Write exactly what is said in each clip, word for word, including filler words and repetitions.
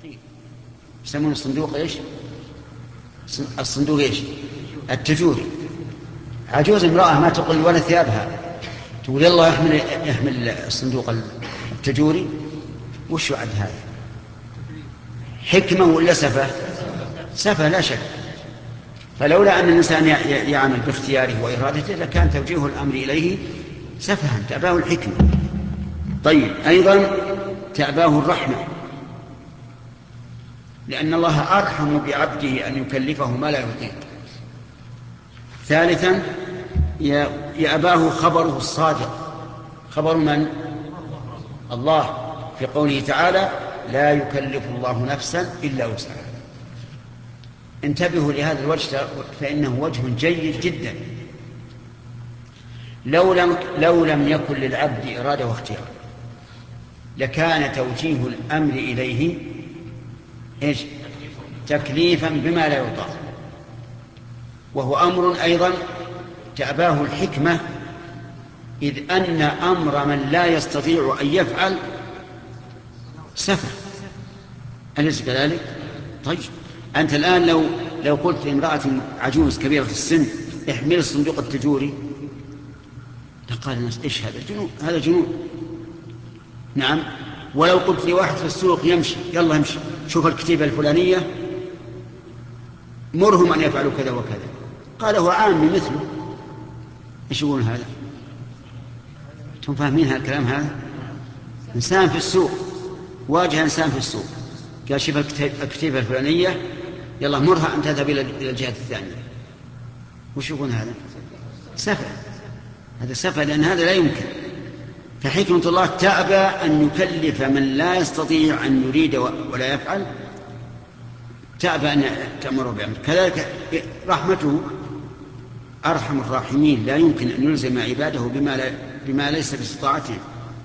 يسمون الصندوق إيش؟ الصندوق إيش؟ التجوري. عجوز امرأة ما تقل ولا ثيابها تقول يلا يحمل, يحمل الصندوق التجوري. وش يعد هذا؟ حكمة ولا سفة؟ سفة لا شك. فلولا أن الإنسان يعمل باختياره وإرادته لكان توجيه الأمر إليه سفها، تأباه الحكمة. طيب أيضا تأباه الرحمة، لأن الله أرحم بعبده أن يكلفه ما لا يطيق. ثالثا يأباه خبره الصادق. خبر من؟ الله، في قوله تعالى لا يكلف الله نفسا إلا وسعها. انتبهوا لهذا الوجه فإنه وجه جيد جدا. لو لم, لو لم يكن للعبد إرادة واختيار لكان توجيه الأمر إليه إيش؟ تكليفا بما لا يطاق، وهو أمر أيضا تأباه الحكمة، إذ أن أمر من لا يستطيع أن يفعل سفه، أليس كذلك؟ طيب أنت الآن لو لو قلت لامرأة عجوز كبيرة في السن احمل الصندوق التجوري لقال الناس إيش هذا؟ جنون، هذا جنون. نعم. ولو قلت لواحد في السوق يمشي يلا يمشي شوف الكتيبة الفلانية مرهم أن يفعلوا كذا وكذا، قال هو عامي مثله، إيش يقول هذا؟ أنتم فاهمين هذا الكلام؟ هذا إنسان في السوق واجه إنسان في السوق قال شوف الكتيبة الفلانية يلا مرها أن تذهب إلى الجهة الثانية. وش يقول هذا؟ سفه. هذا سفه، لأن هذا لا يمكن. فحكمة الله تأبى أن يكلف من لا يستطيع أن يريد ولا يفعل، تأبى أن تأمره بأمر. كذلك رحمته أرحم الراحمين، لا يمكن أن يلزم عباده بما, لا بما ليس باستطاعته.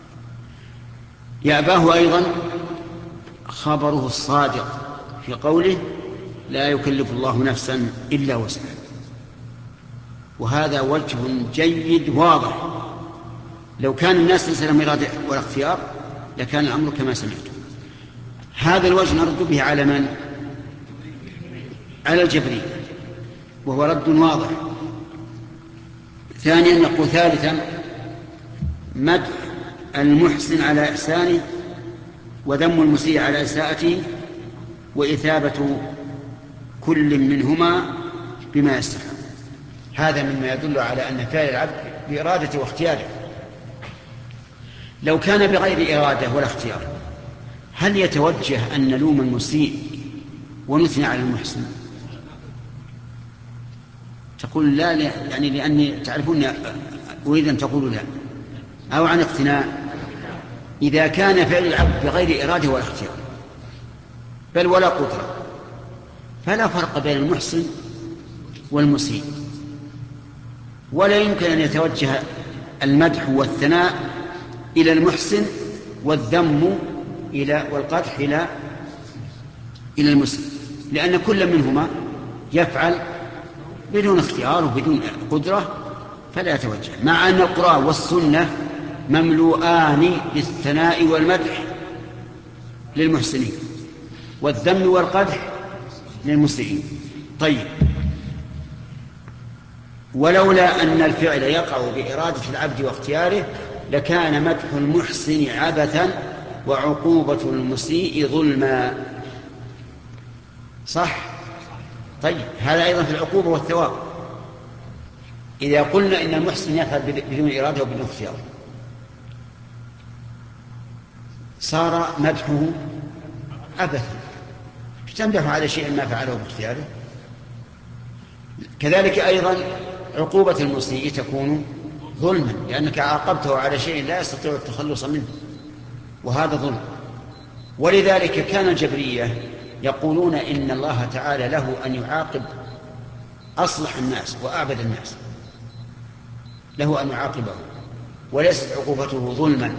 يأباه أيضا خبره الصادق في قوله لا يكلف الله نفسا إلا وسعها، وهذا وجه جيد واضح. لو كان الناس ليس لهم إرادة ولا اختيار لكان الأمر كما سمعتم. هذا الوجه نرد به على من؟ على الجبري، وهو رد واضح. ثانيا نقول ثالثا مدح المحسن على إحسانه وذم المسيء على إساءته وإثابة كل منهما بما يستحق. هذا مما يدل على أن فعل العبد بإرادته واختياره. لو كان بغير إرادة ولا اختيار هل يتوجه أن نلوم المسيء ونثني على المحسن؟ تقول لا, لا يعني لأني تعرفون أريد أن تقولوا لا، أو عن اقتناع. إذا كان فعل العبد بغير إرادة ولا اختيار بل ولا قدرة فلا فرق بين المحسن والمسيء، ولا يمكن أن يتوجه المدح والثناء إلى المحسن والذم إلى والقدح إلى إلى المسيء، لأن كل منهما يفعل بدون اختيار وبدون قدرة فلا يتوجه. مع أن القرآن والسنة مملوءان بالثناء والمدح للمحسنين والذم والقدح للمسيئين. طيب ولولا أن الفعل يقع بإرادة العبد واختياره لكان مدح المحسن عبثا وعقوبة المسيء ظلما. صح؟ طيب هذا أيضا في العقوبة والثواب. إذا قلنا إن المحسن يفعل بدون إرادة وبدون اختيار صار مدحه عبثا، تمدح على شيء ما فعله باختياره. كذلك أيضا عقوبة المسيء تكون ظلما، لأنك عاقبته على شيء لا يستطيع التخلص منه، وهذا ظلم. ولذلك كان الجبرية يقولون إن الله تعالى له أن يعاقب أصلح الناس وأعبد الناس، له أن يعاقبه وليست عقوبته ظلما.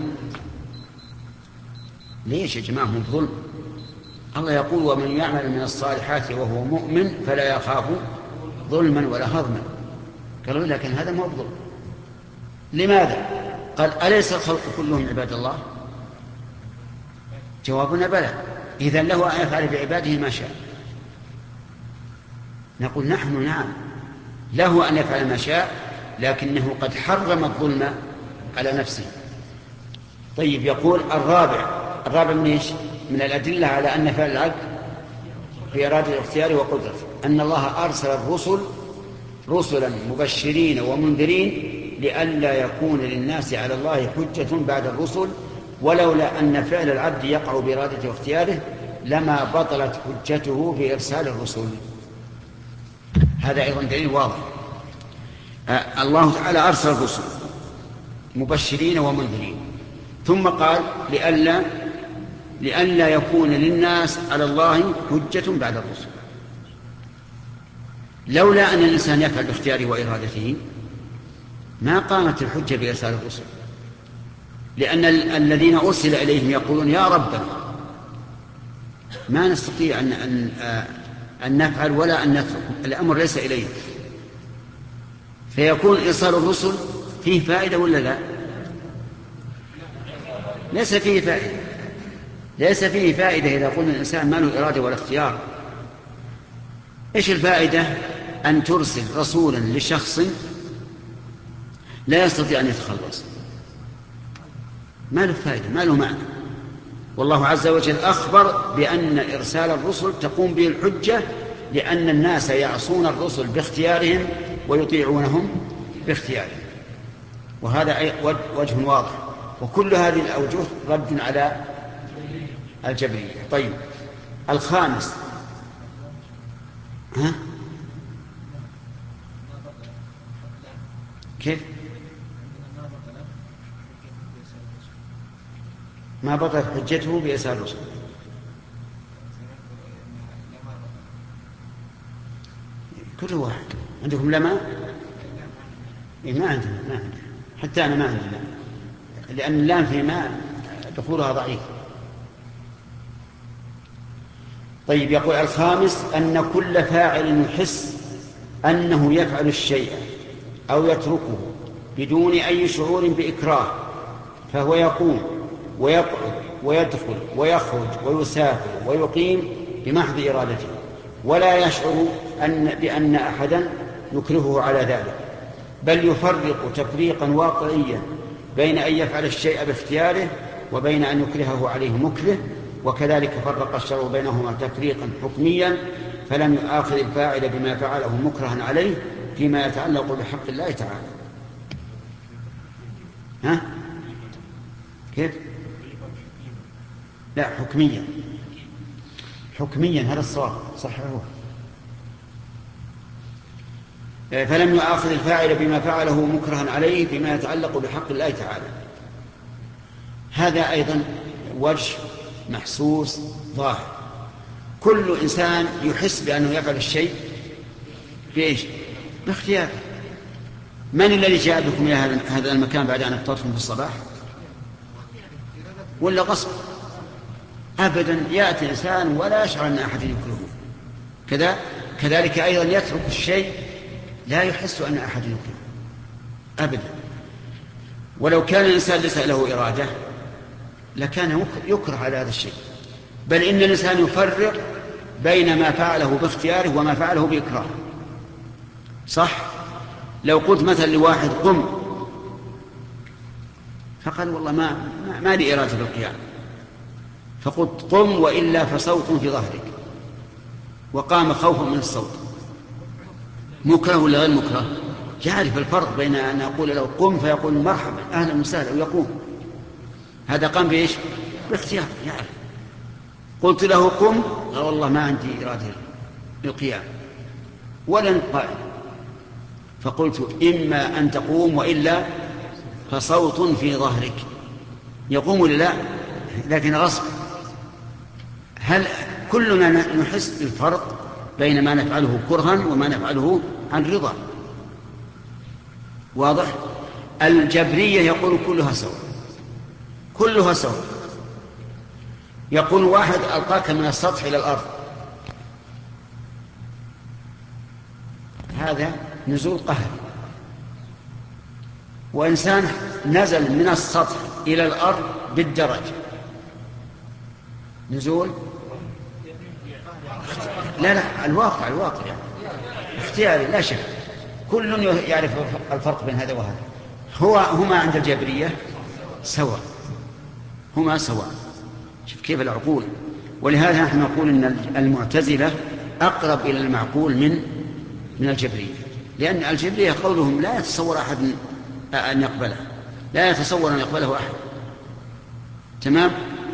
ليش يا جماعة هم ظلم؟ الله يقول ومن يعمل من الصالحات وهو مؤمن فلا يخاف ظلما ولا هضما. قالوا لكن هذا ما هو ظلم. لماذا؟ قال أليس الخلق كلهم عباد الله؟ جوابنا بلى، إذن له أن يفعل بعباده ما شاء. نقول نحن نعم له أن يفعل ما شاء، لكنه قد حرم الظلم على نفسه. طيب يقول الرابع الرابع من إيش؟ من الأدلة على أن فعل العبد بإرادة الاختيار وقدرته أن الله أرسل الرسل رسلا مبشرين ومنذرين لئلا يكون للناس على الله حجة بعد الرسل، ولولا أن فعل العبد يقع بإرادته واختياره لما بطلت حجته في إرسال الرسل. هذا أيضا دليل واضح. آه الله تعالى أرسل الرسل مبشرين ومنذرين، ثم قال لئلا لئلا يكون للناس على الله حجة بعد الرسل. لولا أن الإنسان يفعل باختياره وإرادته ما قامت الحجة بإرسال الرسل، لأن الذين أرسل إليهم يقولون يا ربنا ما نستطيع أن, أن, أن نفعل ولا أن نترك، الأمر ليس إلينا. فيكون إرسال الرسل فيه فائدة ولا لا؟ ليس فيه فائدة ليس فيه فائدة إذا قلنا الإنسان ما له إرادة ولا اختيار. إيش الفائدة أن ترسل رسولا لشخص لا يستطيع أن يتخلص؟ ما له فائدة، ما له معنى. والله عز وجل أخبر بأن إرسال الرسل تقوم به الحجة، لأن الناس يعصون الرسل باختيارهم ويطيعونهم باختيارهم، وهذا وجه واضح. وكل هذه الأوجه رد على الجبرية. طيب الخامس ها؟ كيف ما بطلت حجته بإرسال الرسل؟ كل واحد عندكم لما إيه ما عندنا ما عندنا حتى أنا ما عندنا، لأن اللام في ما دخولها ضعيف. طيب يقول الخامس أن كل فاعل يحس أنه يفعل الشيء أو يتركه بدون أي شعور بإكراه فهو يقوم ويقعد ويدخل ويخرج ويسافر ويقيم بمحض إرادته، ولا يشعر أن بأن أحدا يكرهه على ذلك، بل يفرق تفريقا واقعيا بين أن يفعل الشيء باختياره وبين أن يكرهه عليه مكره. وكذلك فرق الشرع بينهما تفريقا حكميا، فلم يؤاخذ الفاعل بما فعله مكرها عليه فيما يتعلق بحق الله تعالى. ها؟ كيف؟ لا حكميا حكميا هذا الصواب صححه. فلم يؤاخذ الفاعل بما فعله مكرها عليه فيما يتعلق بحق الله تعالى. هذا أيضا وجه محسوس ظاهر. كل إنسان يحس بأنه يفعل الشيء بإيش؟ باختياره. من الذي جاء بكم إلى هذا المكان بعد أن أفطرتم في الصباح؟ ولا غصب؟ أبدا. يأتي إنسان ولا يشعر أن أحد يكرهه. كذا كذلك أيضا يترك الشيء لا يحس أن أحد يكرهه أبدا. ولو كان الإنسان ليس له إرادة لكان يكره على هذا الشيء، بل إن الإنسان يفرق بين ما فعله باختياره وما فعله بإكراه. صح؟ لو قلت مثلا لواحد قم فقال والله ما, ما, ما لي إرادة بالقيام، فقلت قم وإلا فصوت في ظهرك، وقام خوفا من الصوت، مكره ولا غير مكره؟ يعرف الفرق بين أن أقول له قم فيقول مرحبا أهلا وسهلا ويقوم، هذا قام بإيش؟ باختيار يعرف. قلت له قم قال والله ما عندي إرادة للقيام ولا قائم، فقلت إما أن تقوم وإلا فصوت في ظهرك، يقوم ولا لا؟ لكن غصب. هل كلنا نحس بالفرق بين ما نفعله كرها وما نفعله عن رضا؟ واضح؟ الجبرية يقول كلها سواء، كلها سواء. يقول واحد ألقاك من السطح إلى الأرض، هذا نزول قهري. وإنسان نزل من السطح إلى الأرض بالدرجة، نزول لا لا الواقع الواقع يعني. اختياري لا شك، كل يعرف الفرق بين هذا وهذا. هو هما عند الجبرية سواء، هما سواء. شوف كيف العقول. ولهذا نحن نقول ان المعتزلة اقرب الى المعقول من من الجبرية، لان الجبرية قولهم لا يتصور احد ان يقبله، لا يتصور ان يقبله احد. تمام.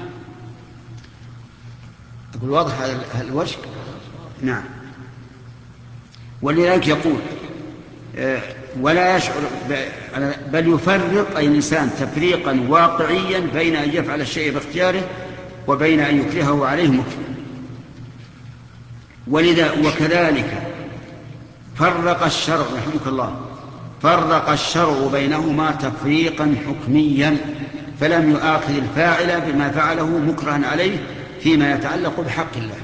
أقول واضح هذا الوجه. نعم. ولذلك يقول ولا يشعر، بل يفرق أي الإنسان تفريقا واقعيا بين أن يفعل الشيء باختياره وبين أن يكرهه عليه مكره. ولذا وكذلك فرق الشرع رحمك الله فرق الشرع بينهما تفريقا حكميا، فلم يؤاخذ الفاعل بما فعله مكرها عليه فيما يتعلق بحق الله.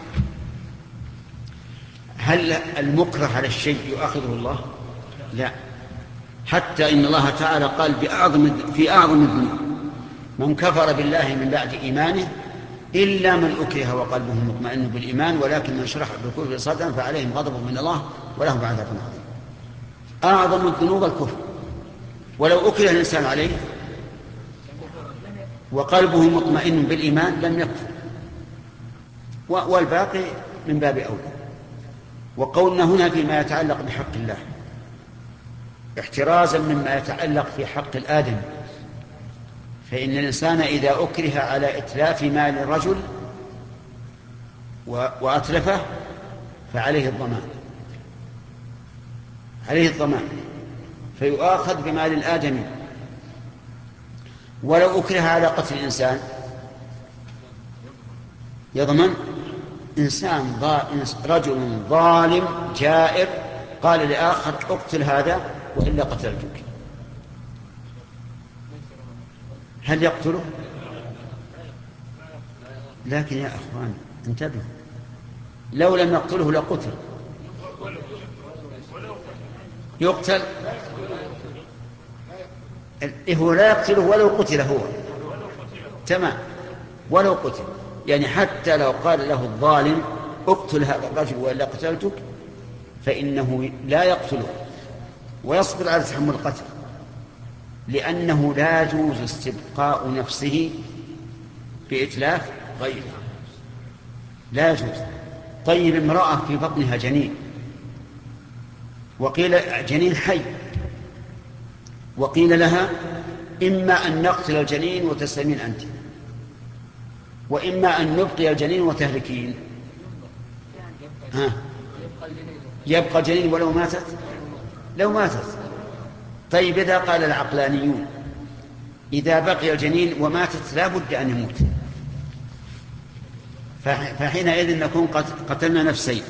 هل المكره على الشيء يؤاخذه الله؟ لا. حتى إن الله تعالى قال بأعظم في أعظم الذنوب من كفر بالله من بعد إيمانه إلا من أكره وقلبه مطمئن بالإيمان ولكن من شرح بالكفر صدرا فعليهم غضب من الله ولهم عذاب عظيم. أعظم الذنوب الكفر، ولو أكره الإنسان عليه وقلبه مطمئن بالإيمان لم يكفر، والباقي من باب أولى. وقولنا هنا فيما يتعلق بحق الله احترازا مما يتعلق في حق الآدم، فإن الإنسان إذا أكره على إتلاف مال الرجل وأتلفه فعليه الضمان، عليه الضمان فيؤاخذ بمال الآدمي. ولو أكره على قتل الإنسان يضمن. إنسان رجل ظالم جائر قال لآخر اقتل هذا وإلا قتلتك، هل يقتله؟ لكن يا أخوان انتبهوا، لو لم يقتله لقتل. يقتل هو لا يقتله ولو قتل هو. تمام. ولو قتل يعني حتى لو قال له الظالم اقتل هذا الرجل وإلا قتلتك فإنه لا يقتله ويصبر على تحمل القتل، لأنه لا يجوز استبقاء نفسه بإتلاف غيره، لا يجوز. طيب امرأة في بطنها جنين وقيل جنين حي، وقيل لها إما أن نقتل الجنين وتسلمين أنت وإما أن نبقي الجنين وتهلكين. ها يبقى الجنين ولو ماتت لو ماتت. طيب إذا قال العقلانيون إذا بقي الجنين وماتت لا بد أن يموت، فحينئذ نكون قتلنا نفسين،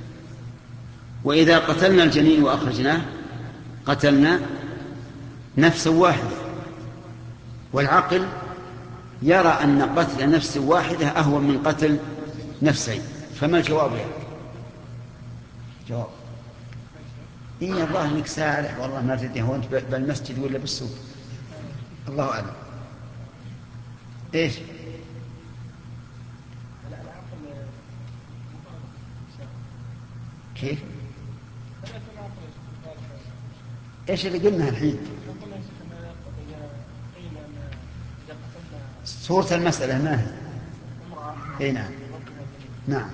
وإذا قتلنا الجنين وأخرجناه قتلنا نفسا واحدة. والعقل يرى أن قتل نفس واحدة أهون من قتل نفسين. فما الجواب يعني؟ جواب إيه الله إنك سارح والله ما تدري هو أنت بالمسجد ولا بالسوق، الله أعلم. إيش؟ كيف؟ إيش اللي قلنا الحين؟ صورة المسألة ما هي؟ إيه نعم نعم.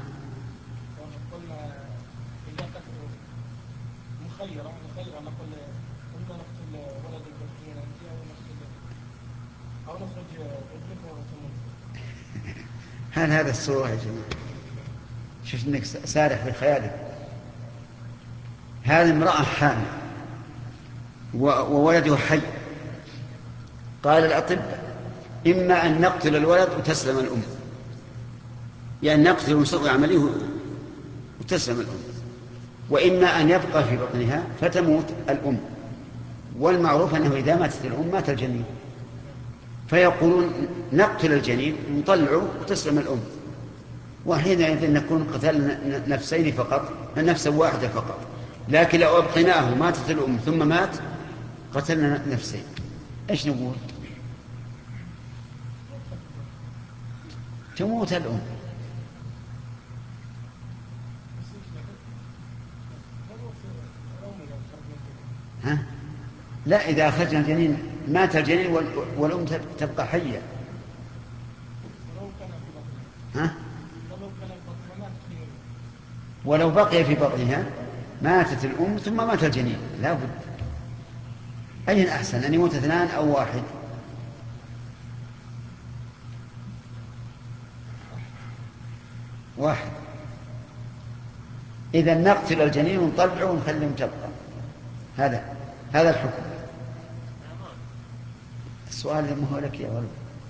مخيرة مخيرة نقول إما نقتل ولد البكرين أو نخرج ابنك وتموت. هل هذا الصورة يا جماعة؟ شوف إنك سارح في خيالك. هذه امرأة حامل وولده حي، قال الأطباء إما أن نقتل الولد وتسلم الأم، يعني نقتل ونسوي عمليه وتسلم الأم، وإما أن يبقى في بطنها فتموت الأم. والمعروف أنه إذا ماتت الأم مات الجنين، فيقولون نقتل الجنين ونطلعه وتسلم الأم، وحينئذ نكون قتلنا نفسين فقط، نفسا واحدة فقط. لكن لو أبقيناه ماتت الأم ثم مات قتلنا نفسين. إيش نقول؟ تموت الأم. لا، إذا أخرجنا الجنين مات الجنين والأم تبقى حية. ها؟ ولو بقي في بطنها ماتت الأم ثم مات الجنين لا بد. أين أحسن، أن يموت اثنان أو واحد؟ واحد. إذا نقتل الجنين ونطلعه ونخليهم تبقى. هذا هذا الحكم. السؤال ما هو لك يا ولد.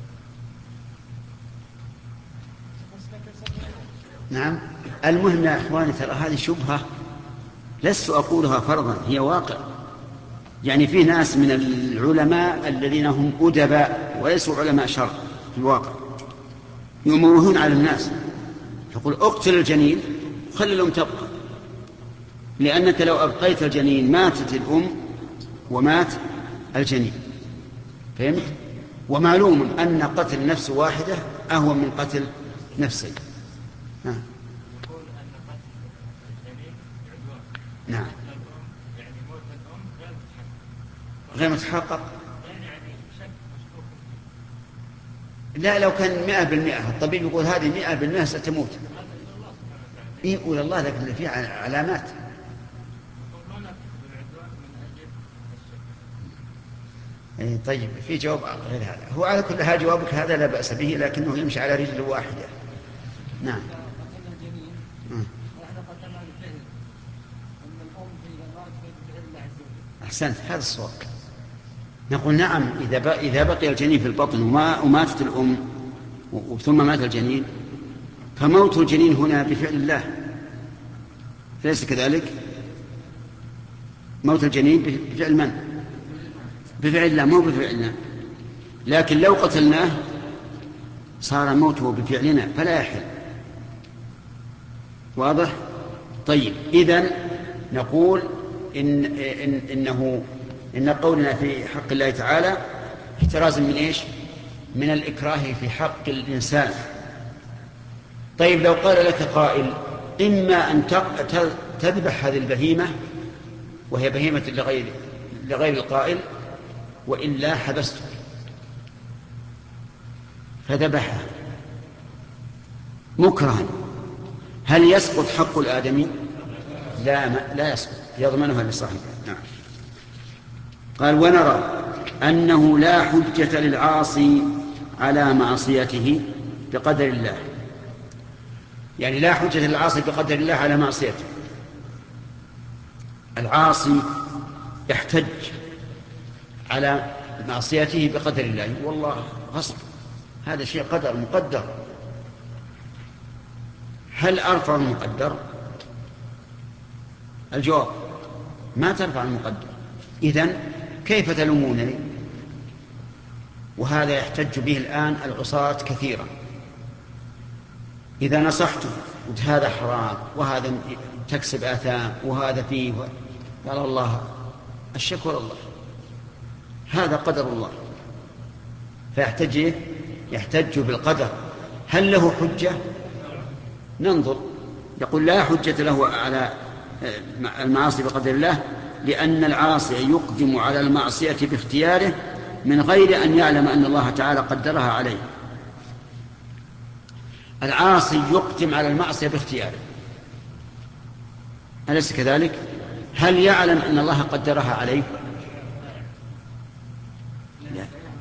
نعم. المهم يا إخواني ترى هذه شبهة لست أقولها فرضا، هي واقع. يعني في ناس من العلماء الذين هم أدباء وليسوا علماء شرع في الواقع يمرون على الناس يقول اقتل الجنين وخلي الأم تبقى، لأنك لو أبقيت الجنين ماتت الأم ومات الجنين. فهمت؟ ومعلوم أن قتل نفس واحدة أهون من قتل نفسين. نعم. نعم. غير متحقق. لا، لو كان مئة بالمئة الطبيب يقول هذه مئة بالمئة ستموت يقول الله، لكن في علامات. إيه طيب، في جواب غير هذا. هو على كل حال جوابك هذا لا بأس به، لكنه يمشي على رجل واحدة. نعم. أحسنت، هذا الصواب. نقول نعم، إذا بقى إذا بقي الجنين في البطن وما وماتت الأم ثم مات الجنين فموت الجنين هنا بفعل الله، ليس كذلك؟ موت الجنين بفعل من؟ بفعل الله، مو بفعلنا. لكن لو قتلناه صار موته بفعلنا فلا يحل. واضح؟ طيب، إذن نقول إن إن إنه إن قولنا في حق الله تعالى احترازا من إيش؟ من الإكراه في حق الإنسان. طيب، لو قال لك قائل إما أن تذبح هذه البهيمة وهي بهيمة لغير لغير القائل، وإلا حبستك، فذبحها مكرها، هل يسقط حق الآدمي؟ لا، ما لا يسقط، يضمنها لصاحبه. نعم. قال ونرى أنه لا حجة للعاصي على معصيته بقدر الله، يعني لا حجة للعاصي بقدر الله على معصيته. العاصي يحتج على معصيته بقدر الله، والله غصب، هذا شيء قدر مقدر. هل أرفع المقدر؟ الجواب ما ترفع المقدر. إذن كيف تلومونني؟ وهذا يحتج به الآن العصاة كثيرا. إذا نصحته قلت هذا حرام وهذا تكسب آثام وهذا فيه، قال الله الشكر الله، هذا قدر الله، فيحتج يحتج بالقدر. هل له حجة؟ ننظر. يقول لا حجة له على المعاصي بقدر الله، لأن العاصي يقدم على المعصية باختياره من غير أن يعلم أن الله تعالى قدرها عليه. العاصي يقدم على المعصية باختياره، أليس كذلك؟ هل يعلم أن الله قدرها عليه؟ لا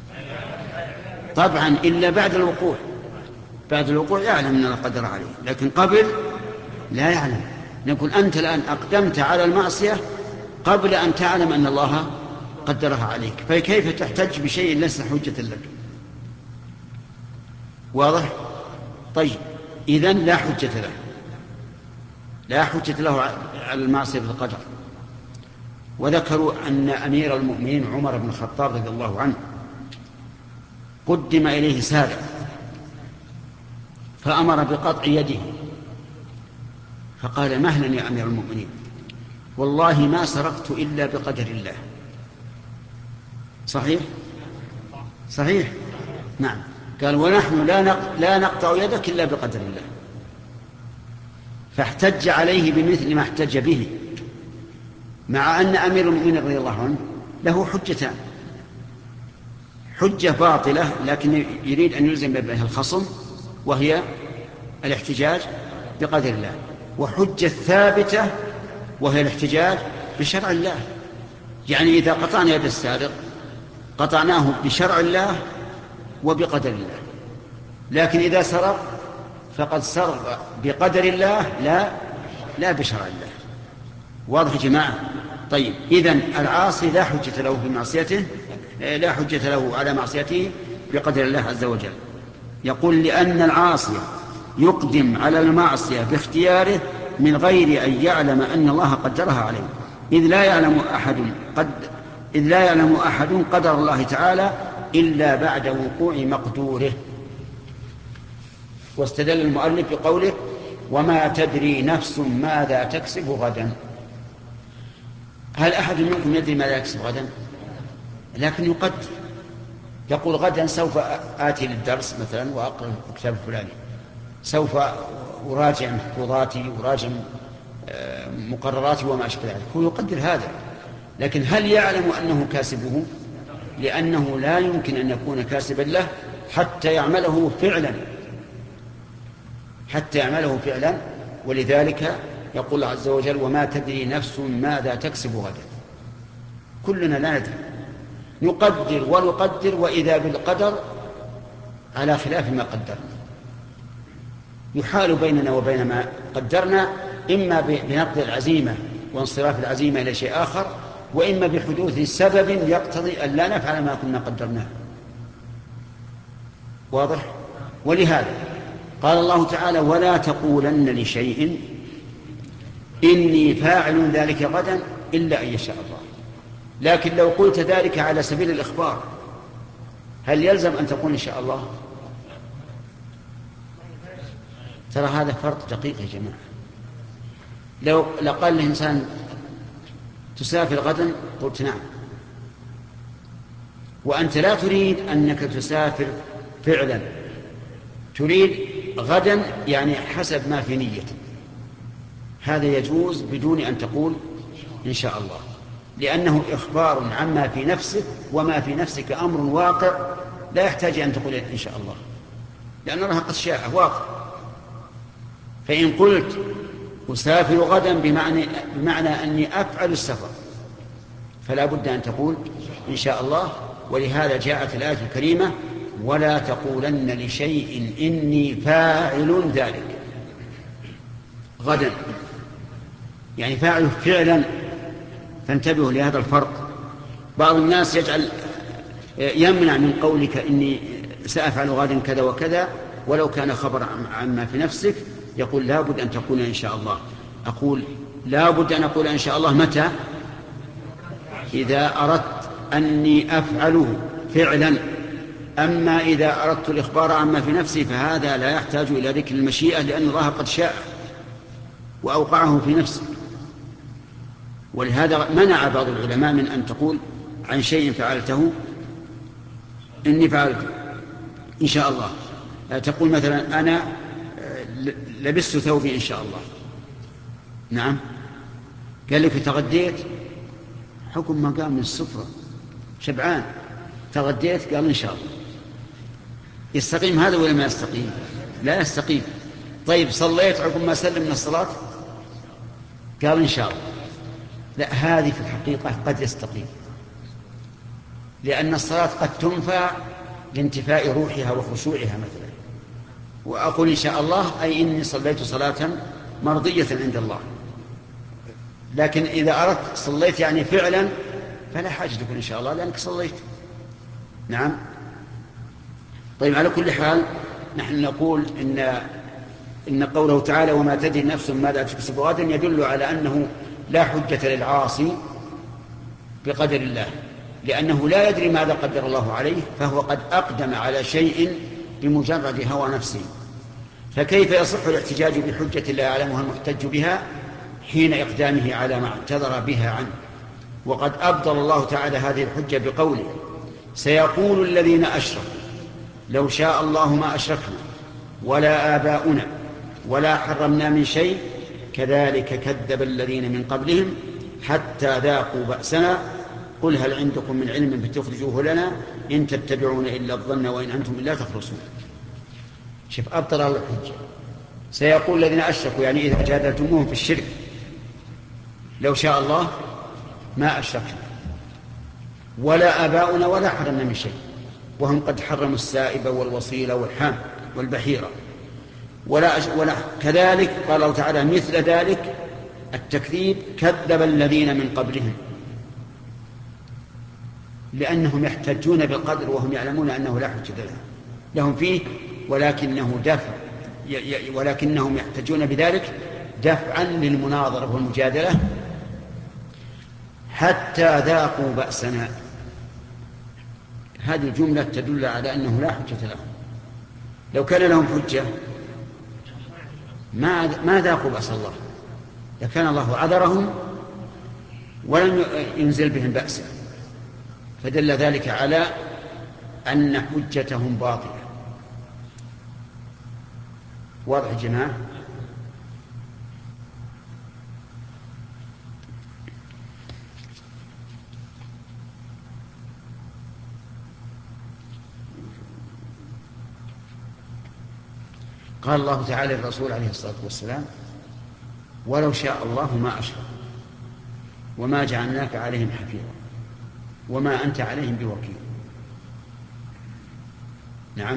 طبعا، إلا بعد الوقوع. بعد الوقوع يعلم أن الله قدرها عليه، لكن قبل لا يعلم. نقول أنت الآن أقدمت على المعصية قبل أن تعلم أن الله قدرها عليك، فكيف تحتج بشيء ليس حجة لك؟ واضح؟ طيب، إذن لا حجة له، لا حجة له على المعصية بالقدر. وذكروا أن أمير المؤمنين عمر بن الخطاب رضي الله عنه قدم إليه سارق فأمر بقطع يده، فقال مهلا يا أمير المؤمنين، والله ما سرقت إلا بقدر الله. صحيح؟ صحيح؟ نعم. قال ونحن لا نقطع يدك إلا بقدر الله. فاحتج عليه بمثل ما احتج به، مع أن أمير المؤمنين رضي الله عنه له حجتان: حجة باطلة لكن يريد أن يلزم بها الخصم وهي الاحتجاج بقدر الله، وحجة ثابتة وهي الاحتجاج بشرع الله. يعني إذا قطعنا يد السارق قطعناه بشرع الله وبقدر الله، لكن إذا سرق فقد سرق بقدر الله لا لا بشرع الله. واضح يا جماعة؟ طيب، إذن العاصي لا حجة له في معصيته، لا حجة له على معصيته بقدر الله عز وجل. يقول: لأن العاصي يقدم على المعصية باختياره من غير أن يعلم أن الله قدرها عليه، إذ لا يعلم أحد قد إذ لا يعلم أحد قدر الله تعالى إلا بعد وقوع مقدوره. واستدل المؤلف بقوله: وما تدري نفس ماذا تكسب غدا. هل أحد منكم يدري ماذا يكسب غدا؟ لكن يقدر، يقول: غدا سوف آتي للدرس مثلا وأقرأ الكتاب الفلاني، سوف أراجع محفوظاتي، أراجع مقرراتي وما أشبه ذلك. هو يقدر هذا، لكن هل يعلم أنه كاسبه؟ لأنه لا يمكن أن يكون كاسبا له حتى يعمله فعلا حتى يعمله فعلا ولذلك يقول الله عز وجل: وما تدري نفس ماذا تكسب غدا. كلنا لا ندري، نقدر ونقدر، وإذا بالقدر على خلاف ما قدرنا، يحال بيننا وبين ما قدرنا، إما بنقض العزيمة وانصراف العزيمة إلى شيء آخر، وإما بحدوث سبب يقتضي أن لا نفعل ما كنا قدرناه. واضح؟ ولهذا قال الله تعالى: ولا تقولن لشيء إني فاعل ذلك غدا إلا أن يشاء الله. لكن لو قلت ذلك على سبيل الإخبار هل يلزم أن تقول إن شاء الله؟ ترى هذا فرق دقيق يا جماعة. لو لقال الإنسان: تسافر غدا، قلت نعم، وأنت لا تريد أنك تسافر فعلا، تريد غدا يعني حسب ما في نيتك، هذا يجوز بدون أن تقول إن شاء الله، لأنه إخبار عما في نفسك، وما في نفسك أمر واقع لا يحتاج أن تقول إن شاء الله، لأن الله قد شاء واقع. فإن قلت أسافر غدا بمعنى, بمعنى أني أفعل السفر، فلا بد أن تقول إن شاء الله. ولهذا جاءت الآية الكريمة: ولا تقولن لشيء إني فاعل ذلك غدا، يعني فاعل فعلا. فانتبهوا لهذا الفرق. بعض الناس يجعل يمنع من قولك إني سأفعل غدا كذا وكذا ولو كان خبر عما في نفسك، يقول لا بد أن تقول إن شاء الله. أقول لا بد أن أقول إن شاء الله متى؟ إذا أردت أني أفعله فعلا. أما إذا أردت الإخبار عما في نفسي فهذا لا يحتاج إلى ذكر المشيئة، لأن الله قد شاء وأوقعه في نفسه. ولهذا منع بعض العلماء من أن تقول عن شيء فعلته إني فعلته إن شاء الله. تقول مثلا: أنا لبست ثوبي إن شاء الله. نعم، قال لك تغديت، حكم ما قام من السفرة شبعان، تغديت قال إن شاء الله. يستقيم هذا ولا ما يستقيم؟ لا يستقيم. طيب صليت عقب ما سلم من الصلاة قال إن شاء الله. لا، هذه في الحقيقة قد يستقيم، لأن الصلاة قد تنفع لانتفاء روحها وخشوعها مثلا، وأقول إن شاء الله أي إني صليت صلاة مرضية عند الله. لكن إذا أردت صليت يعني فعلا فلا حاجة تقول إن شاء الله لأنك صليت. نعم. طيب، على كل حال نحن نقول إن إن قوله تعالى: وما تدري نفس ماذا تكسب غدا، يدل على أنه لا حجة للعاصي بقدر الله، لأنه لا يدري ماذا قدر الله عليه، فهو قد أقدم على شيء بمجرد هوى نفسه. فكيف يصح الاحتجاج بحجة لا يعلمها المحتج بها حين إقدامه على ما اعتذر بها عنه؟ وقد أبطل الله تعالى هذه الحجة بقوله: سيقول الذين أشركوا لو شاء الله ما أشركنا ولا آباؤنا ولا حرمنا من شيء كذلك كذب الذين من قبلهم حتى ذاقوا بأسنا قل هل عندكم من علم فتخرجوه لنا إن تتبعون إلا الظن وإن أنتم إلا تخرصون. شوف أبطل الله الحجة. سيقول الذين أشركوا يعني إذا جادلتموهم في الشرك لو شاء الله ما أشركنا ولا آباؤنا ولا حرمنا من شيء، وهم قد حرموا السائب والوصيلة والحام والبحيرة ولا, أش... ولا كذلك قال الله تعالى مثل ذلك التكذيب كذب الذين من قبلهم، لأنهم يحتجون بالقدر وهم يعلمون أنه لا حجة لهم فيه، ولكنه دفع ولكنهم يحتجون بذلك دفعا للمناظرة والمجادلة حتى ذاقوا بأسنا. هذه الجملة تدل على أنه لا حجة لهم. لو كان لهم حجة ما ما ذاقوا بأس الله، لكان الله عذرهم ولم ينزل بهم بأسا، فدل ذلك على أن حجتهم باطلة. واضح يا جماعة؟ قال الله تعالى للرسول عليه الصلاة والسلام ولو شاء الله ما أشركوا وما جعلناك عليهم حفيظا وما أنت عليهم بوكيل. نعم،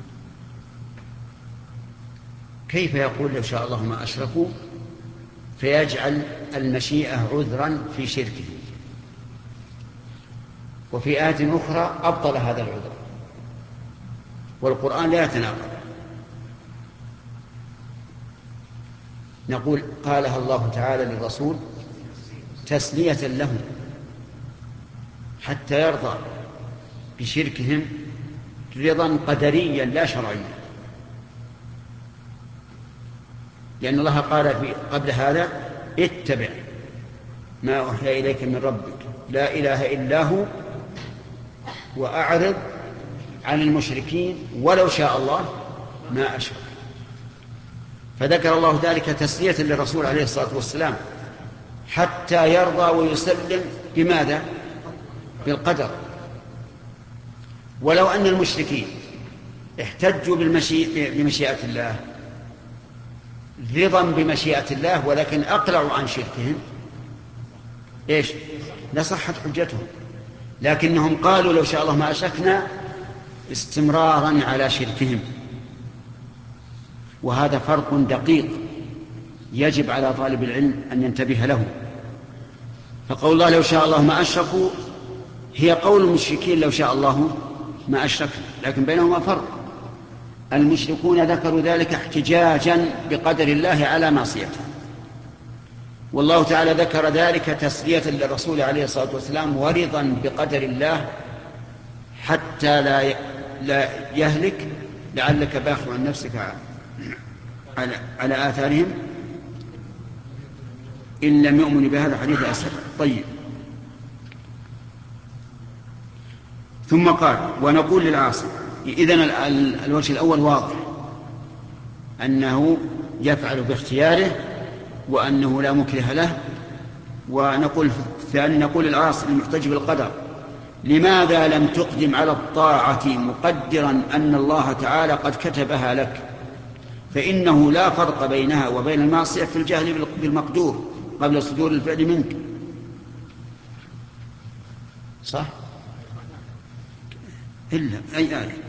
كيف يقول لو شاء الله ما أشركوا فيجعل المشيئة عذرا في شركه، وفي آية أخرى أبطل هذا العذر، والقرآن لا يتناقض. نقول قالها الله تعالى للرسول تسلية لهم حتى يرضى بشركهم رضا قدريا لا شرعيا، لأن الله قال في قبل هذا اتبع ما أوحي إليك من ربك لا إله إلا هو وأعرض عن المشركين ولو شاء الله ما أشرك. فذكر الله ذلك تسلية للرسول عليه الصلاة والسلام حتى يرضى ويسلم بماذا؟ بالقدر. ولو أن المشركين احتجوا بمشيئة الله رضا بمشيئة الله ولكن أقلعوا عن شركهم إيش؟ لصحت حجتهم، لكنهم قالوا لو شاء الله ما أشركنا استمرارا على شركهم، وهذا فرق دقيق يجب على طالب العلم أن ينتبه له. فقول الله لو شاء الله ما أشركوا هي قول المشركين لو شاء الله ما أشركنا، لكن بينهما فرق. المشركون ذكروا ذلك احتجاجا بقدر الله على معصيته، والله تعالى ذكر ذلك تسلية للرسول عليه الصلاة والسلام ورضا بقدر الله حتى لا لا يهلك لعلك باخع عن نفسك على, على آثارهم إن لم يؤمنوا بهذا الحديث أسفا. طيب، ثم قال ونقول للعاصي. إذن الوجه الأول واضح أنه يفعل باختياره وأنه لا مكره له. ونقول في الثاني نقول للعاصي المحتج بالقدر لماذا لم تقدم على الطاعة مقدرا أن الله تعالى قد كتبها لك، فإنه لا فرق بينها وبين المعصية في الجهل بالمقدور قبل صدور الفعل منك. صح؟ إلا أي آية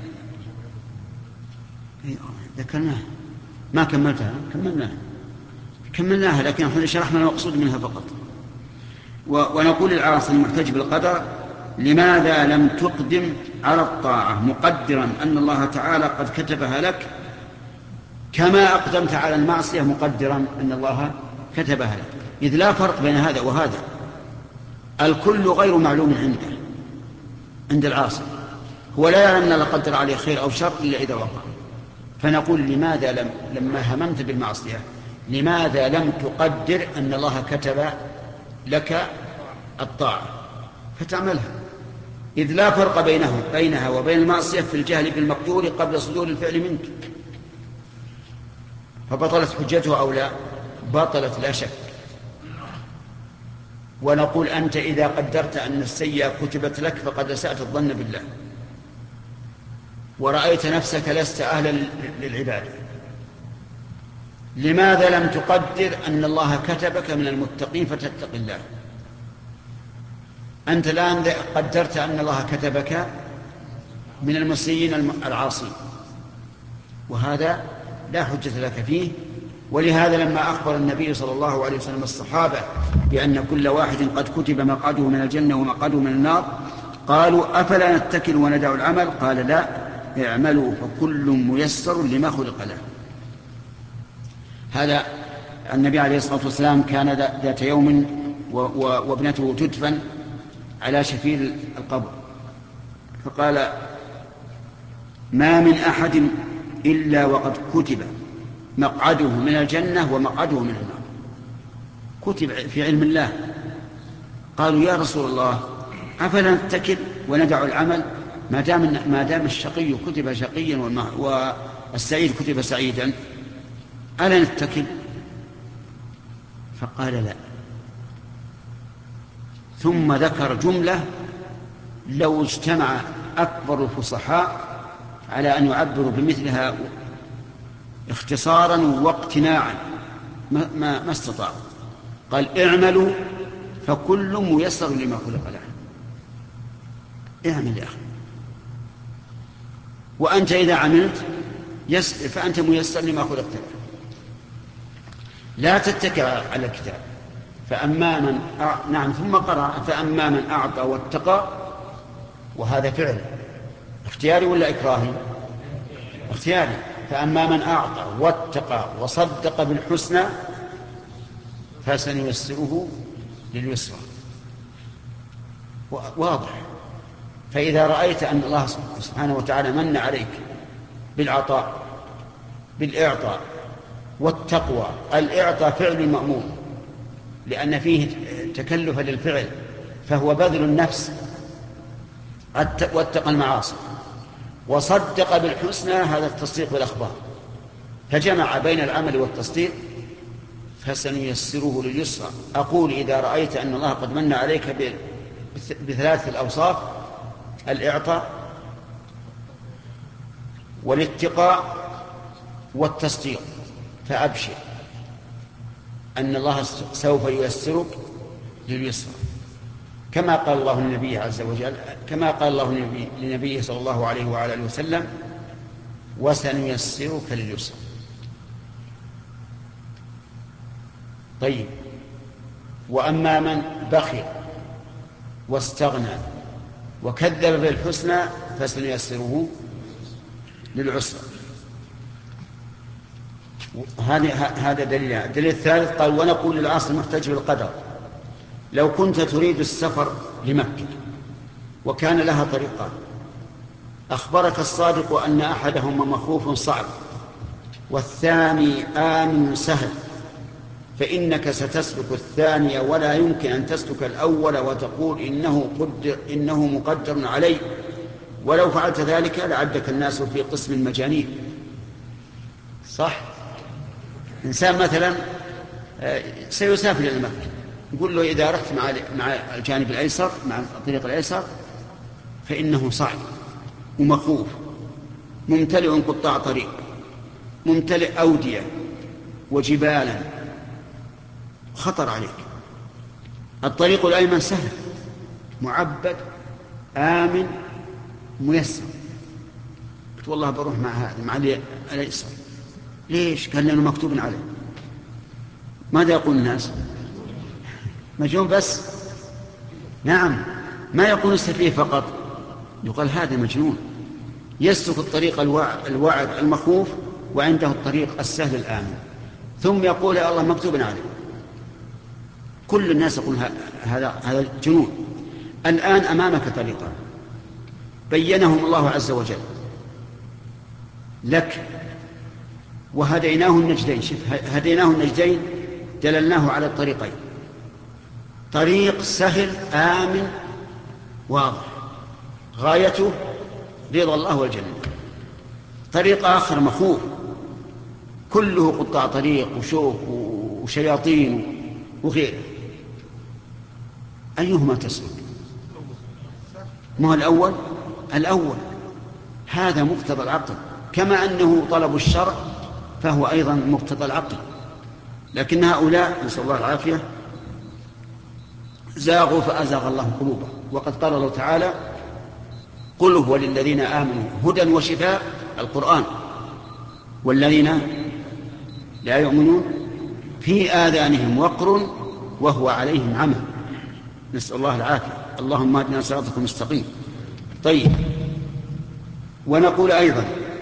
ذكرناها ما كملتها كملناها كملناها لكن احنا شرحنا المقصود منها فقط. ونقول للعاصي المحتج بالقدر لماذا لم تقدم على الطاعة مقدرا أن الله تعالى قد كتبها لك كما أقدمت على المعصية مقدرا أن الله كتبها لك، إذ لا فرق بين هذا وهذا. الكل غير معلوم عنده عند العاصي، هو لا يعلم أن الله قدر عليه خير أو شر إلا إذا وقع. فنقول لماذا لم لما هممت بالمعصية لماذا لم تقدر أن الله كتب لك الطاعة فتعملها، إذ لا فرق بينه بينها وبين المعصية في الجهل بالمقدور قبل صدور الفعل منك. فبطلت حجته أو لا؟ بطلت لا شك. ونقول أنت إذا قدرت أن السيئة كتبت لك فقد أسأت الظن بالله ورأيت نفسك لست أهلا للعبادة. لماذا لم تقدر أن الله كتبك من المتقين فتتق الله؟ أنت الآن قدرت أن الله كتبك من المسيئين العاصين، وهذا لا حجة لك فيه. ولهذا لما أخبر النبي صلى الله عليه وسلم الصحابة بأن كل واحد قد كتب مقعده من الجنة ومقعده من النار قالوا أفلا نتكل وندع العمل؟ قال لا، اعملوا فكل ميسر لما خلق له. هذا النبي عليه الصلاة والسلام كان ذات يوم وابنته تدفن على شفير القبر، فقال ما من أحد إلا وقد كتب مقعده من الجنة ومقعده من النار، كتب في علم الله. قالوا يا رسول الله أفلا نتكل وندع العمل؟ ما دام ما دام الشقي كتب شقيا والسعيد كتب سعيدا ألا نتكل؟ فقال لا. ثم ذكر جملة لو اجتمع أكبر الفصحاء على أن يعبروا بمثلها اختصارا واقتناعا ما, ما, ما استطاعوا. قال اعملوا فكل ميسر لما خلق له. اعمل يا أخي، وأنت إذا عملت فأنت ميسر لما خلقت له. لا تتكل على الكتاب. فأما من أع... نعم ثم قرأ فأما من أعطى واتقى، وهذا فعل اختياري ولا إكراهي؟ اختياري. فأما من أعطى واتقى وصدق بالحسنى فسنيسره لليسرى. واضح. فإذا رأيت أن الله سبحانه وتعالى من عليك بالعطاء بالإعطاء والتقوى، الإعطاء فعل المأمور لأن فيه تكلف للفعل فهو بذل النفس، واتقى المعاصي، وصدق بالحسنى هذا التصديق بالأخبار، فجمع بين العمل والتصديق فسنيسره لليسرى. أقول إذا رأيت أن الله قد من عليك بثلاث الأوصاف: الإعطاء والاتقاء والتصديق، فأبشر أن الله سوف ييسرك لليسرى، كما قال الله للنبي عز وجل، كما قال الله لنبيه صلى الله عليه وعلى آله وسلم: وسنيسرك لليسرى. طيب، وأما من بخل واستغنى وكذب بالحسنى فسنيسره للعسرى. هذا دليل. الدليل الثالث قال: ونقول للعاصي المحتج بالقدر: لو كنت تريد السفر لمكة وكان لها طريقان، أخبرك الصادق أن أحدهما مخوف صعب والثاني آمن سهل، فإنك ستسلك الثاني ولا يمكن أن تسلك الأول وتقول إنه, قدر إنه مقدر علي، ولو فعلت ذلك لعدك الناس في قسم المجانين. صح؟ إنسان مثلا سيسافر إلى مكة، يقول له إذا رحت مع مع الجانب الأيسر، مع الطريق الأيسر، فإنه صعب ومخوف ممتلئ قطاع طريق، ممتلئ أودية وجبالا، خطر عليك. الطريق الأيمن سهل معبد آمن ميسر. قلت والله بروح مع هذا مع الأيسر. ليش؟ قال لأنه مكتوب عليه. ماذا يقول الناس؟ مجنون بس؟ نعم، ما يقول السفيه فقط، يقال هذا مجنون يسلك الطريق الوعد المخوف وعنده الطريق السهل الآمن، ثم يقول يا الله مكتوب عليه. كل الناس يقول هذا هذا جنون. الآن أمامك طريقان بينهم الله عز وجل لك وهديناه النجدين. شوف، هديناه النجدين، دللناه على الطريقين: طريق سهل آمن واضح غايته رضا الله والجنة، طريق آخر مخوف كله قطاع طريق وشوك وشياطين وغيره. أيهما تسلك؟ ما هو الأول؟ الأول هذا مقتضى العقل، كما أنه طلب الشرع فهو أيضا مقتضى العقل. لكن هؤلاء نسأل الله العافية زاغوا فأزاغ الله قلوبهم. وقد قال الله تعالى: قل هو للذين آمنوا هدى وشفاء، القرآن، والذين لا يؤمنون في آذانهم وقر وهو عليهم عمى. نسأل الله العافية. اللهم اهدنا صراطك المستقيم. طيب، ونقول أيضا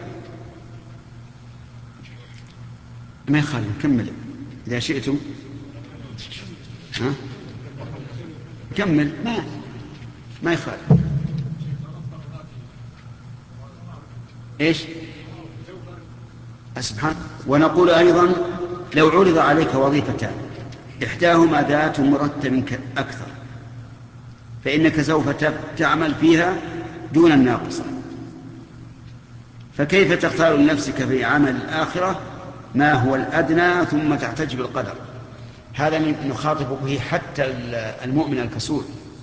ما يخالف نكمل إذا شئتم. ها؟ كمل، ما ما يخالف. إيش؟ سبحان. ونقول أيضا لو عرض عليك وظيفتان إحداهما ذات مرتب أكثر فإنك سوف تعمل فيها دون الناقصة، فكيف تختار لنفسك في عمل الآخرة ما هو الأدنى ثم تحتج بالقدر؟ هذا نخاطب به حتى المؤمن الكسول،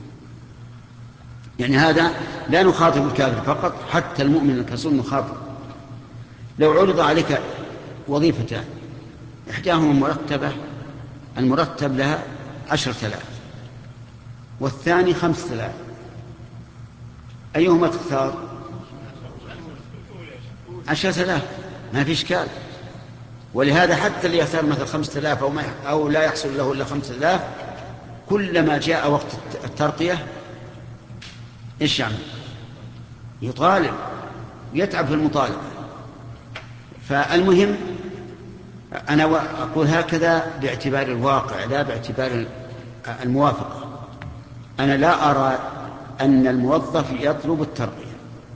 يعني هذا لا نخاطب الكافر فقط، حتى المؤمن الكسول نخاطب. لو عرض عليك وظيفتان إحداهما مرتبة، المرتب لها عشرة آلاف والثاني خمسة آلاف، أيهما تختار؟ عشرة آلاف، ما في إشكال. ولهذا حتى اللي يختار مثل خمسة آلاف أو, ما أو لا يحصل له إلا خمسة آلاف، كلما جاء وقت الترقية إيش يعني؟ يطالب، يتعب في المطالبة. فالمهم أنا أقول هكذا باعتبار الواقع لا باعتبار الموافقة. أنا لا أرى أن الموظف يطلب الترقية،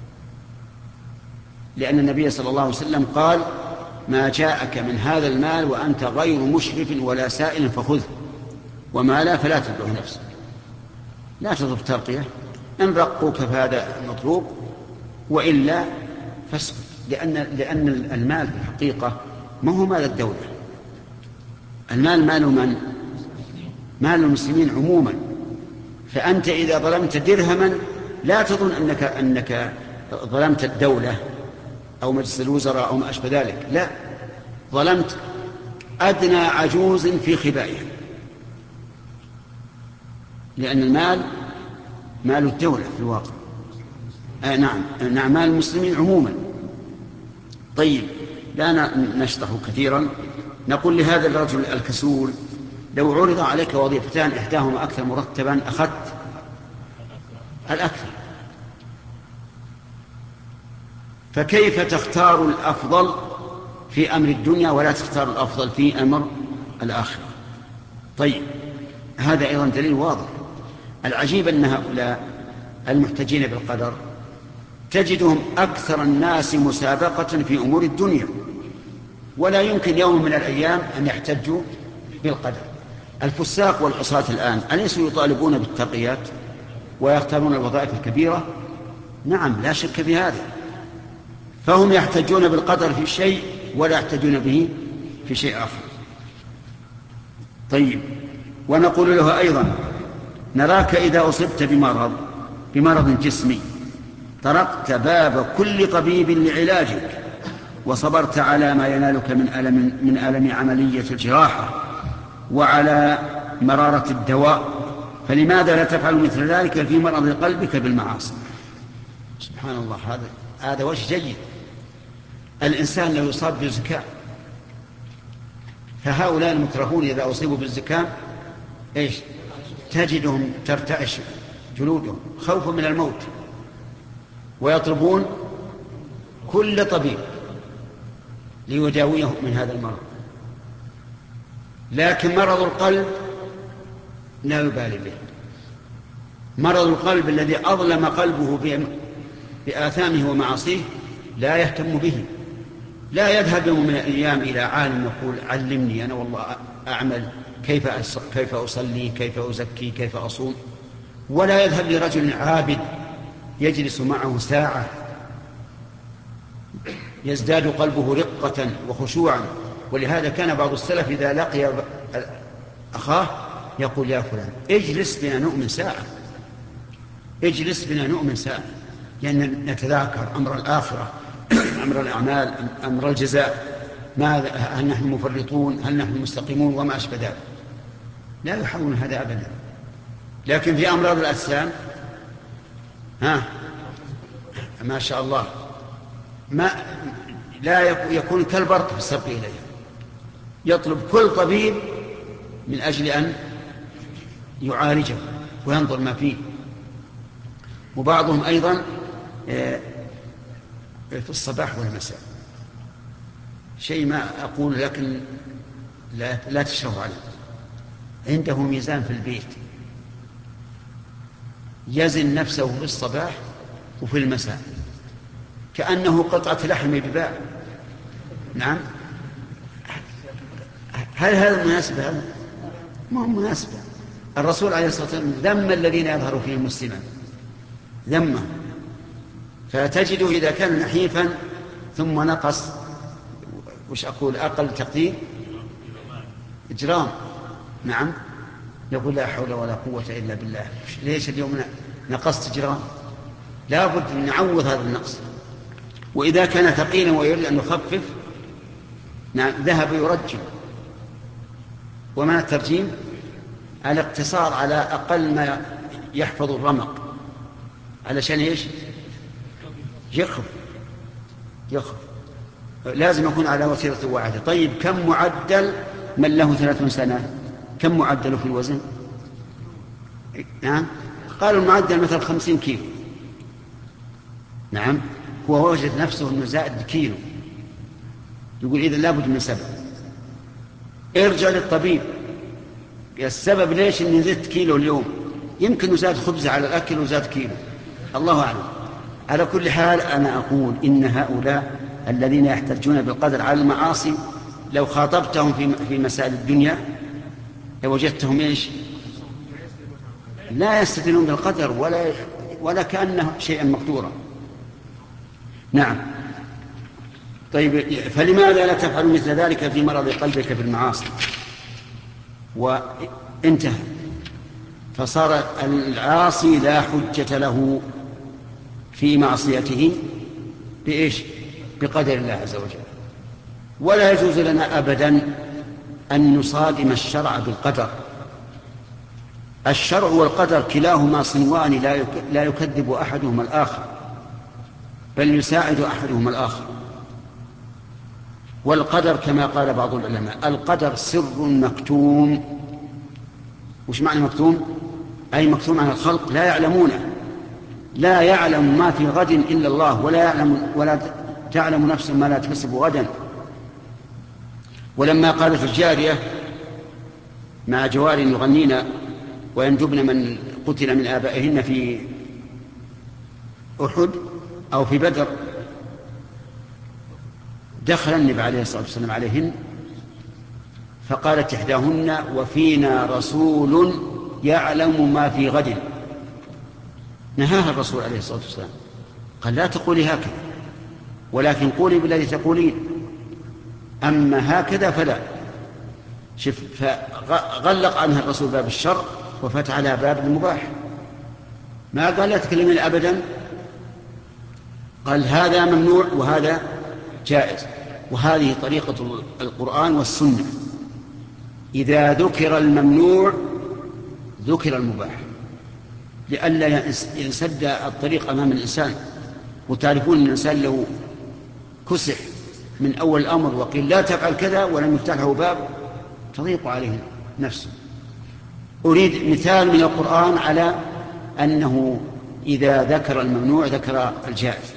لأن النبي صلى الله عليه وسلم قال: ما جاءك من هذا المال وأنت غير مشرف ولا سائل فخذه، وما لا فلا تتبعه نفسك. لا تطلب ترقية، إن رقوك فهذا مطلوب، وإلا فاسكت. لأن, لأن المال في الحقيقة ما هو مال الدولة، المال مال من؟ مال المسلمين عموما. فأنت إذا ظلمت درهما لا تظن أنك, أنك ظلمت الدولة أو مجلس الوزراء أو ما أشبه ذلك، لا، ظلمت أدنى عجوز في خبائها، لأن المال مال الدولة في الواقع. آه نعم نعم مال المسلمين عموما. طيب، لا نشطح كثيرا. نقول لهذا الرجل الكسول: لو عرض عليك وظيفتان إحداهما أكثر مرتبا أخذت الأكثر، فكيف تختار الأفضل في أمر الدنيا ولا تختار الأفضل في أمر الآخرة؟ طيب، هذا أيضا دليل واضح. العجيب أن هؤلاء المحتجين بالقدر تجدهم أكثر الناس مسابقة في أمور الدنيا، ولا يمكن يوم من الأيام أن يحتجوا بالقدر. الفساق والعصاة الآن أليسوا يطالبون بالتقيات ويختارون الوظائف الكبيرة؟ نعم، لا شك في هذا. فهم يحتجون بالقدر في شيء ولا يحتجون به في شيء آخر. طيب، ونقول له أيضا: نراك إذا أصبت بمرض بمرض جسمي طرقت باب كل طبيب لعلاجك وصبرت على ما ينالك من ألم, من ألم عملية الجراحة وعلى مرارة الدواء، فلماذا لا تفعل مثل ذلك في مرض قلبك بالمعاصي؟ سبحان الله. هذا هذا وجه جيد. الإنسان لو يصاب بالزكام، فهؤلاء المكرهون إذا أصيبوا بالزكام إيش؟ تجدهم ترتعش جلودهم خوفا من الموت، ويطلبون كل طبيب ليداويهم من هذا المرض. لكن مرض القلب لا يبالي به. مرض القلب الذي أظلم قلبه بآثامه ومعاصيه لا يهتم به. لا يذهب يوم من الأيام إلى عالم يقول: علمني أنا والله أعمل كيف كيف أصلي، كيف أزكي، كيف أصوم. ولا يذهب لرجل عابد يجلس معه ساعة يزداد قلبه رقة وخشوعا. ولهذا كان بعض السلف إذا لقي أخاه يقول يا فلان اجلس بنا نؤمن ساعة، اجلس بنا نؤمن ساعة، لأن يعني نتذاكر أمر الآخرة، أمر الأعمال، أمر الجزاء، ماذا، هل نحن مفرطون، هل نحن مستقيمون، وما أشبه ذلك. لا يحاولون هذا أبدا. لكن في أمراض الأجسام ها ما شاء الله ما لا يكون كالبرق في السبق إليه، يطلب كل طبيب من أجل أن يعالجه وينظر ما فيه. وبعضهم أيضا في الصباح والمساء شيء ما أقول لكن لا, لا تشرف عليه، عنده ميزان في البيت يزن نفسه في الصباح وفي المساء كأنه قطعة لحم بباع. نعم، هل هذا مناسب؟ هذا ما هو مناسب. الرسول عليه الصلاة والسلام ذم الذين يظهر فيهم مسلما، ذمه. فتجده إذا كان نحيفا ثم نقص، وش أقول أقل تقدير إجرام، نعم، يقول لا حول ولا قوة إلا بالله. ليش اليوم نقصت إجرام؟ لا بد أن نعوض هذا النقص. وإذا كان ثقيلا ويريد أن يخفف، نعم، ذهب يرجم. ومن الترجيم الاقتصار على أقل ما يحفظ الرمق علشان إيش؟ يخف يخف لازم يكون على وتيرة واحدة. طيب كم معدل من له ثلاثون سنة؟ كم معدل في الوزن؟ نعم، قالوا المعدل مثل خمسين كيلو. نعم، هو وجد نفسه أنه زائد كيلو، يقول إذا لابد من سبب. ارجع للطبيب، السبب ليش أني زدت كيلو اليوم؟ يمكن زاد خبز على الأكل وزاد كيلو، الله أعلم. على كل حال أنا أقول إن هؤلاء الذين يحتجون بالقدر على المعاصي لو خاطبتهم في في مسائل الدنيا لوجدتهم إيش؟ لا يستدلون بالقدر ولا ولا كأنه شيئا مقدورا. نعم. طيب فلماذا لا تفعل مثل ذلك في مرض قلبك بالمعاصي؟ وانتهى، فصار العاصي لا حجة له في معصيته بإيش؟ بقدر الله عز وجل. ولا يجوز لنا أبدا أن نصادم الشرع بالقدر. الشرع والقدر كلاهما صنوان لا يكذب أحدهما الآخر، بل يساعد أحدهما الآخر. والقدر كما قال بعض العلماء القدر سر مكتوم. وش معنى مكتوم؟ أي مكتوم عن الخلق لا يعلمونه، لا يعلم ما في غد إلا الله، ولا يعلم ولا تعلم نفس ما لا تكسب غدا. ولما قالت الجارية مع جوار يغنين ويندبن من قتل من آبائهن في أحد أو في بدر، دخل النبي عليه الصلاة والسلام عليهن فقالت إحداهن وفينا رسول يعلم ما في غد. نهاها الرسول عليه الصلاة والسلام، قال لا تقولي هكذا، ولكن قولي بالذي تقولين، أما هكذا فلا. شف فغلق عنها الرسول باب الشر وفتح لها باب المباح. ما قال لا تكلمين أبدا، قال هذا ممنوع وهذا جائز. وهذه طريقة القرآن والسنة، إذا ذكر الممنوع ذكر المباح لئلا ينسد الطريق أمام الإنسان. وتعرفون الإنسان لو كسح من أول الأمر وقيل لا تفعل كذا ولم يفتح له باب تضيق عليه نفسه. أريد مثال من القرآن على أنه إذا ذكر الممنوع ذكر الجائز.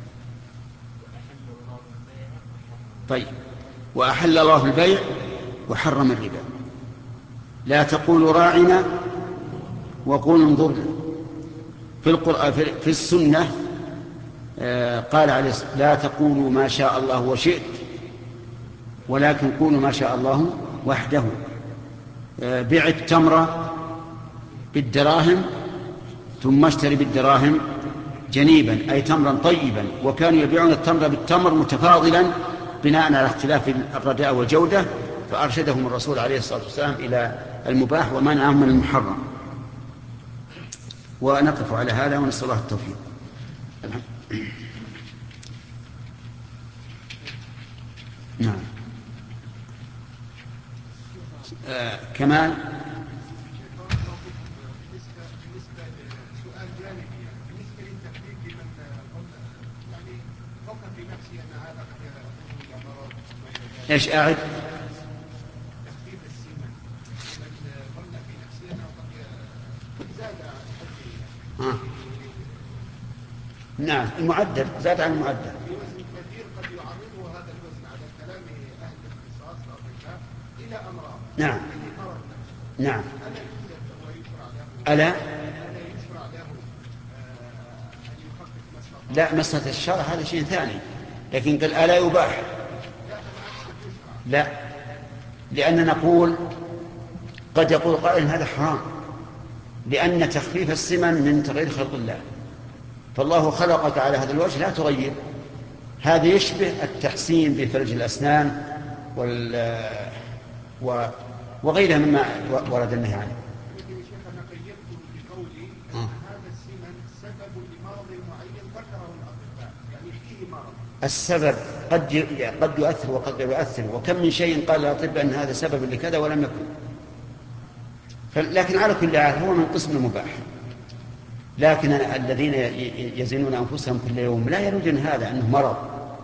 طيب وأحل الله البيع وحرم الربا. لا تقولوا راعنا وقولوا انظرنا. في القرآن في السنة قال عليه الصلاة لا تقولوا ما شاء الله وشئت ولكن قولوا ما شاء الله وحده. بيع التمر بالدراهم ثم اشتري بالدراهم جنيبا أي تمرا طيبا. وكانوا يبيعون التمر بالتمر متفاضلا بناء على اختلاف الرداء والجودة، فأرشدهم الرسول عليه الصلاة والسلام إلى المباح ومنعهم من المحرم. ونقف على هذا ونسأل الله التوفيق. نعم. آه كمال. ايش أعد؟ آه. نعم المعدل زاد عن المعدل. قد يعرضه هذا الوزن على كلام أهل الاختصاص إلى أمراض. نعم نعم. ألا لا مسألة الشرع هذا شيء ثاني، لكن قال ألا يباح. لا، لأن نقول قد يقول قائل هذا حرام لأن تخفيف السمن من تغيير خلق الله، فالله خلقك على هذا الوجه لا تغير. هذا يشبه التحسين بفرج الأسنان وال و... وغيرها مما ورد النهي عنه. السبب قد قد يؤثر وقد لا يؤثر، وكم من شيء قال الأطباء أن هذا سبب لكذا ولم يكن. لكن على كل حال هو من قسم المباح. لكن الذين يزنون أنفسهم كل يوم لا يريدون هذا أنه مرض،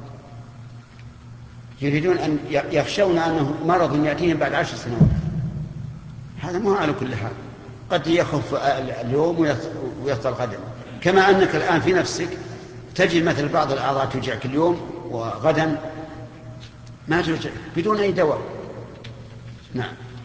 يريدون أن يخشون أنه مرض يأتيهم بعد عشر سنوات. هذا ما على كل حال، قد يخف اليوم ويفضل غدا. كما أنك الآن في نفسك تجد مثل بعض الأعضاء توجعك اليوم وغدا ما توجع بدون أي دواء. نعم.